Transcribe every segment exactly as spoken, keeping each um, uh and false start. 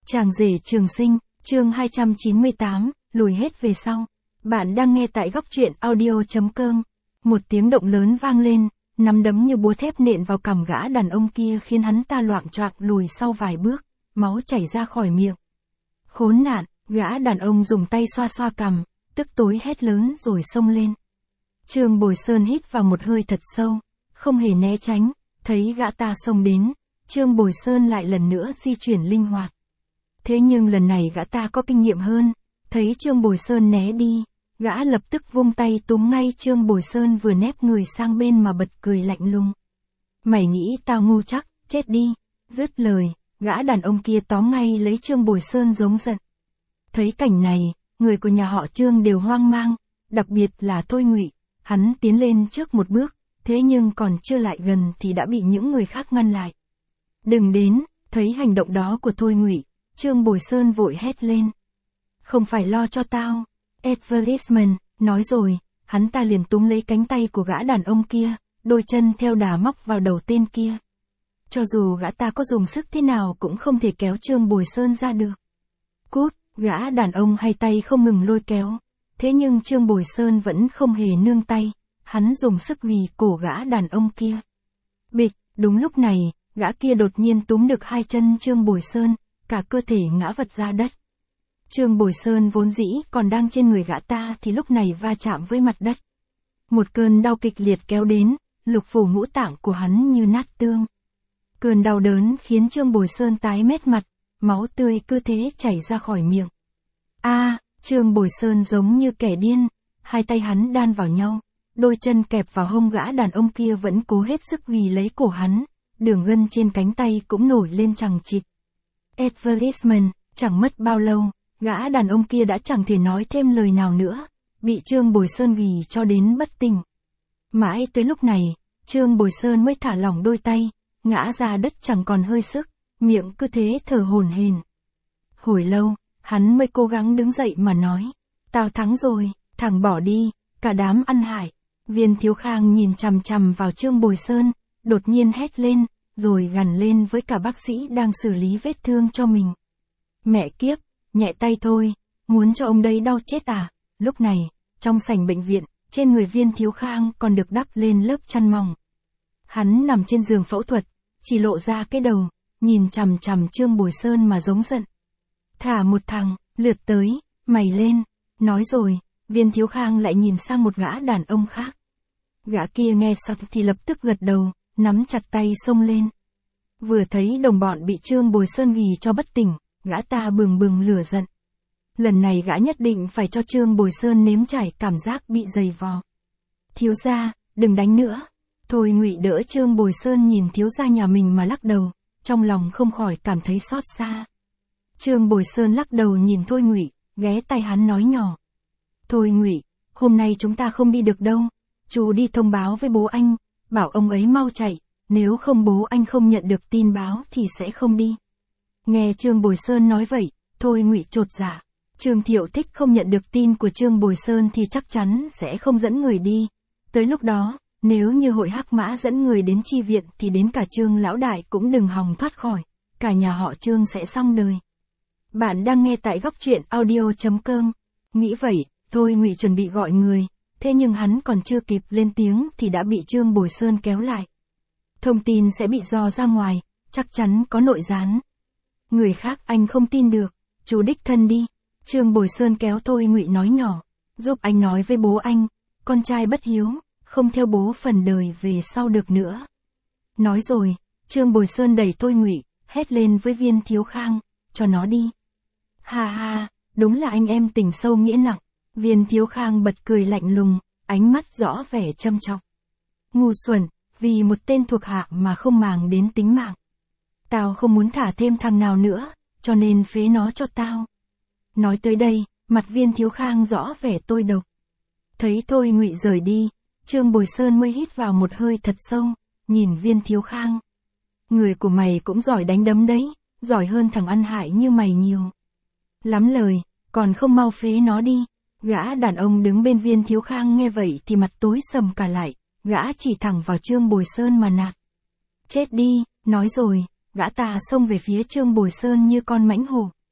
Chàng rể trường sinh, chương hai trăm chín mươi tám, lùi hết về sau. Bạn đang nghe tại góc truyện audio.com. Một tiếng động lớn vang lên, nắm đấm như búa thép nện vào cằm gã đàn ông kia khiến hắn ta loạng choạng lùi sau vài bước, máu chảy ra khỏi miệng. Khốn nạn, gã đàn ông dùng tay xoa xoa cằm, tức tối hét lớn rồi xông lên. Trương Bồi Sơn hít vào một hơi thật sâu, không hề né tránh, thấy gã ta xông đến, Trương Bồi Sơn lại lần nữa di chuyển linh hoạt. Thế nhưng lần này gã ta có kinh nghiệm hơn, thấy Trương Bồi Sơn né đi, gã lập tức vung tay túm ngay Trương Bồi Sơn vừa nép người sang bên mà bật cười lạnh lùng. Mày nghĩ tao ngu chắc, chết đi, dứt lời, gã đàn ông kia tóm ngay lấy Trương Bồi Sơn giống giận. Thấy cảnh này, người của nhà họ Trương đều hoang mang, đặc biệt là Thôi Ngụy, hắn tiến lên trước một bước, thế nhưng còn chưa lại gần thì đã bị những người khác ngăn lại. Đừng đến, thấy hành động đó của Thôi Ngụy, Trương Bồi Sơn vội hét lên. Không phải lo cho tao, advertisement, nói rồi, hắn ta liền túm lấy cánh tay của gã đàn ông kia, đôi chân theo đà móc vào đầu tên kia. Cho dù gã ta có dùng sức thế nào cũng không thể kéo Trương Bồi Sơn ra được. Cút, gã đàn ông hay tay không ngừng lôi kéo, thế nhưng Trương Bồi Sơn vẫn không hề nương tay, hắn dùng sức ghì cổ gã đàn ông kia. Bịch, đúng lúc này, gã kia đột nhiên túm được hai chân Trương Bồi Sơn, cả cơ thể ngã vật ra đất. Trương Bồi Sơn vốn dĩ còn đang trên người gã ta thì lúc này va chạm với mặt đất. Một cơn đau kịch liệt kéo đến, lục phủ ngũ tạng của hắn như nát tương. Cơn đau đớn khiến Trương Bồi Sơn tái mét mặt, máu tươi cứ thế chảy ra khỏi miệng. A, Trương Bồi Sơn giống như kẻ điên, hai tay hắn đan vào nhau, đôi chân kẹp vào hông gã đàn ông kia vẫn cố hết sức ghì lấy cổ hắn, đường gân trên cánh tay cũng nổi lên chằng chịt. Advertisement, chẳng mất bao lâu, gã đàn ông kia đã chẳng thể nói thêm lời nào nữa, bị Trương Bồi Sơn ghì cho đến bất tỉnh. Mãi tới lúc này, Trương Bồi Sơn mới thả lỏng đôi tay, ngã ra đất chẳng còn hơi sức, miệng cứ thế thở hổn hển. Hồi lâu, hắn mới cố gắng đứng dậy mà nói, tao thắng rồi, thằng bỏ đi, cả đám ăn hại. Viên Thiếu Khang nhìn chằm chằm vào Trương Bồi Sơn, đột nhiên hét lên, rồi gằn lên với cả bác sĩ đang xử lý vết thương cho mình. Mẹ kiếp, nhẹ tay thôi, muốn cho ông đây đau chết à? Lúc này, trong sảnh bệnh viện, trên người Viên Thiếu Khang còn được đắp lên lớp chăn mỏng. Hắn nằm trên giường phẫu thuật, chỉ lộ ra cái đầu, nhìn chằm chằm Trương Bồi Sơn mà giống giận. Thả một thằng, lượt tới, mày lên, nói rồi, Viên Thiếu Khang lại nhìn sang một gã đàn ông khác. Gã kia nghe xong thì lập tức gật đầu, nắm chặt tay xông lên. Vừa thấy đồng bọn bị Trương Bồi Sơn ghì cho bất tỉnh, gã ta bừng bừng lửa giận. Lần này gã nhất định phải cho Trương Bồi Sơn nếm trải cảm giác bị giày vò. Thiếu gia, đừng đánh nữa. Thôi Ngụy đỡ Trương Bồi Sơn nhìn thiếu gia nhà mình mà lắc đầu, trong lòng không khỏi cảm thấy xót xa. Trương Bồi Sơn lắc đầu nhìn Thôi Ngụy, ghé tai hắn nói nhỏ. Thôi Ngụy, hôm nay chúng ta không đi được đâu, chú đi thông báo với bố anh, bảo ông ấy mau chạy, nếu không bố anh không nhận được tin báo thì sẽ không đi. Nghe Trương Bồi Sơn nói vậy, Thôi Ngụy chột dạ. Trương Thiệu Thích không nhận được tin của Trương Bồi Sơn thì chắc chắn sẽ không dẫn người đi. Tới lúc đó, nếu như hội Hắc Mã dẫn người đến chi viện thì đến cả Trương lão đại cũng đừng hòng thoát khỏi, cả nhà họ Trương sẽ xong đời. Bạn đang nghe tại góc truyện audio.com. Nghĩ vậy, Thôi Ngụy chuẩn bị gọi người, thế nhưng hắn còn chưa kịp lên tiếng thì đã bị Trương Bồi Sơn kéo lại. Thông tin sẽ bị dò ra ngoài, chắc chắn có nội gián. Người khác anh không tin được, chú đích thân đi. Trương Bồi Sơn kéo Thôi Ngụy nói nhỏ, giúp anh nói với bố anh, con trai bất hiếu, không theo bố phần đời về sau được nữa. Nói rồi, Trương Bồi Sơn đẩy Thôi Ngụy, hét lên với Viên Thiếu Khang, cho nó đi. Ha ha, đúng là anh em tình sâu nghĩa nặng. Viên Thiếu Khang bật cười lạnh lùng, ánh mắt rõ vẻ châm chọc. Ngu xuẩn, vì một tên thuộc hạ mà không màng đến tính mạng. Tao không muốn thả thêm thằng nào nữa, cho nên phế nó cho tao. Nói tới đây, mặt Viên Thiếu Khang rõ vẻ tôi độc. Thấy Thôi Ngụy rời đi, Trương Bồi Sơn mới hít vào một hơi thật sâu, nhìn Viên Thiếu Khang. Người của mày cũng giỏi đánh đấm đấy, giỏi hơn thằng ăn hại như mày nhiều. Lắm lời, còn không mau phế nó đi. Gã đàn ông đứng bên Viên Thiếu Khang nghe vậy thì mặt tối sầm cả lại, gã chỉ thẳng vào Trương Bồi Sơn mà nạt. Chết đi, nói rồi, gã ta xông về phía Trương Bồi Sơn như con mãnh hổ.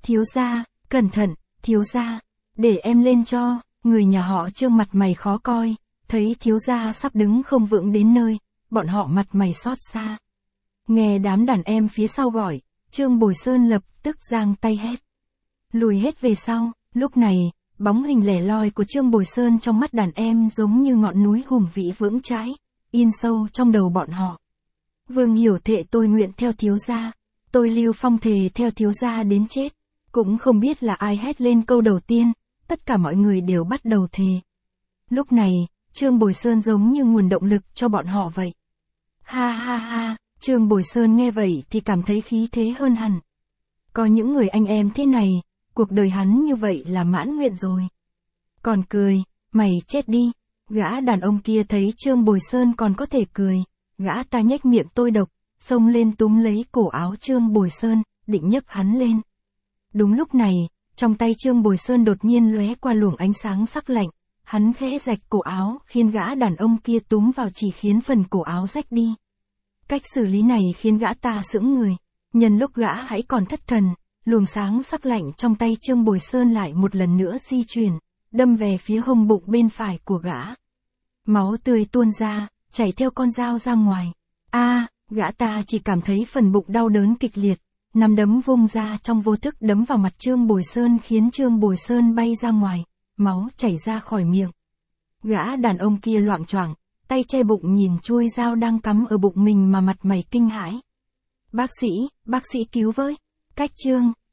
Thiếu gia, cẩn thận, thiếu gia, để em lên cho. Người nhà họ Trương mặt mày khó coi, thấy thiếu gia sắp đứng không vững đến nơi, bọn họ mặt mày xót xa. Nghe đám đàn em phía sau gọi, Trương Bồi Sơn lập tức giang tay hét. Lùi hết về sau, lúc này, bóng hình lẻ loi của Trương Bồi Sơn trong mắt đàn em giống như ngọn núi hùng vĩ vững chãi, in sâu trong đầu bọn họ. Vương Hiểu thệ tôi nguyện theo thiếu gia, tôi Lưu Phong thề theo thiếu gia đến chết. Cũng không biết là ai hét lên câu đầu tiên, tất cả mọi người đều bắt đầu thề. Lúc này, Trương Bồi Sơn giống như nguồn động lực cho bọn họ vậy. Ha ha ha, Trương Bồi Sơn nghe vậy thì cảm thấy khí thế hơn hẳn. Có những người anh em thế này, cuộc đời hắn như vậy là mãn nguyện rồi. Còn cười, mày chết đi. Gã đàn ông kia thấy Trương Bồi Sơn còn có thể cười, gã ta nhếch miệng tôi độc, xông lên túm lấy cổ áo Trương Bồi Sơn, định nhấc hắn lên. Đúng lúc này, trong tay Trương Bồi Sơn đột nhiên lóe qua luồng ánh sáng sắc lạnh, hắn khẽ rạch cổ áo khiến gã đàn ông kia túm vào chỉ khiến phần cổ áo rách đi. Cách xử lý này khiến gã ta sững người, nhân lúc gã hãy còn thất thần, luồng sáng sắc lạnh trong tay Trương Bồi Sơn lại một lần nữa di chuyển, đâm về phía hông bụng bên phải của gã. Máu tươi tuôn ra, chảy theo con dao ra ngoài. A, à, gã ta chỉ cảm thấy phần bụng đau đớn kịch liệt, nắm đấm vung ra trong vô thức đấm vào mặt Trương Bồi Sơn khiến Trương Bồi Sơn bay ra ngoài, máu chảy ra khỏi miệng. Gã đàn ông kia loạng choạng, tay che bụng nhìn chuôi dao đang cắm ở bụng mình mà mặt mày kinh hãi. Bác sĩ, bác sĩ cứu với. Cách Trương